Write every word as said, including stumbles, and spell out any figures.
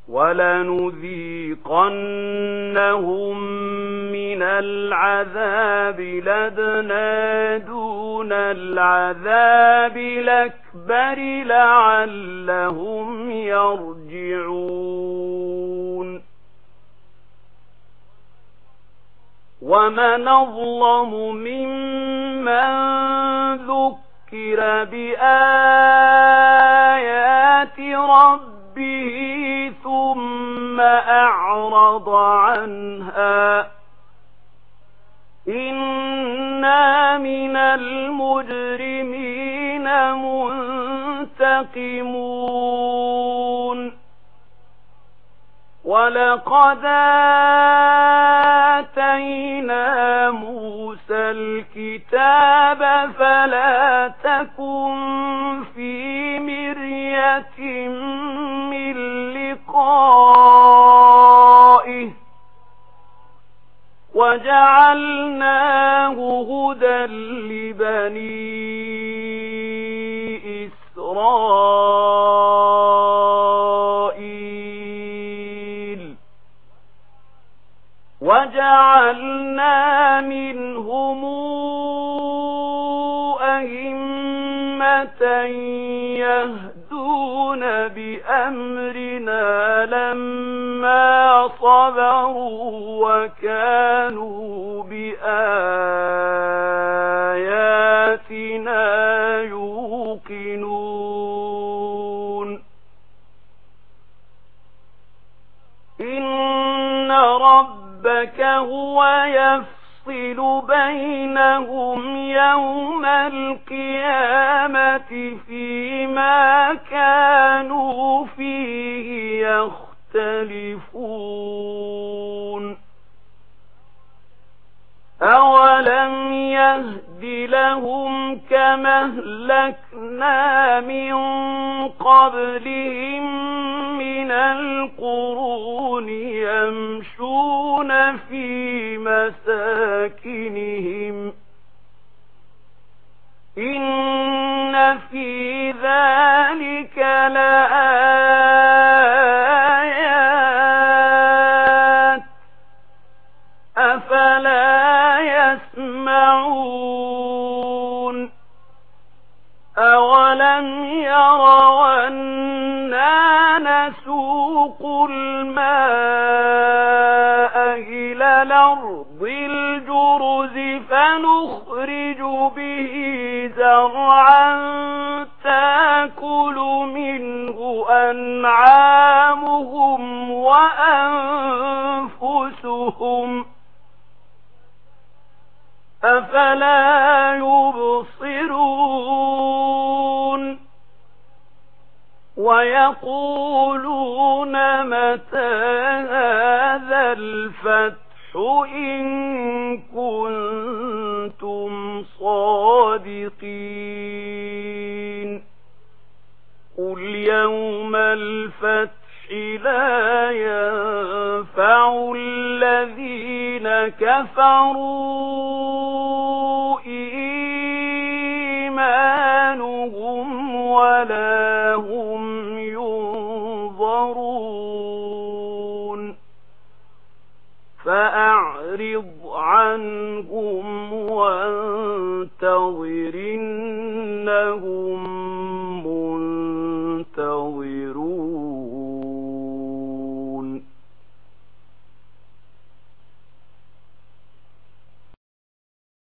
ولنذيقنهم من العذاب لدنا دون العذاب الأكبر لعلهم يرجعون. ومن أظلم ممن ذكر بآيات ربه ثم أعرض عنها إنا من المجرمين منتقمون. ولقد آتينا موسى الكتاب فلا تكن في مرية من لقائه وجعلناه هدى لبني إسرائيل وجعلنا منهم أئمة يهدون بأمرنا لما صبروا وكانوا بآياتنا يوقنون. إن ربك هو يفصل بينهم يوم القيامة فيما كانوا فيه يختلفون. أولم يهد لهم كما أهلكنا من قبلهم من القرون يمشون في مساكنهم إن في ذلك لآيات أفلا يسمعون. أولم يروا أنا نسوق الماء إلى الأرض الجرز فنخرج به زرعا تأكل منه أنعامهم وأنفسهم أفلا يبصرون. ويقولون متى هذا الفتح إن كنتم صادقين. قل يوم الفتح لا ينفع الذين كفروا إيمانهم ولا هم ينظرون. فأعرض عنهم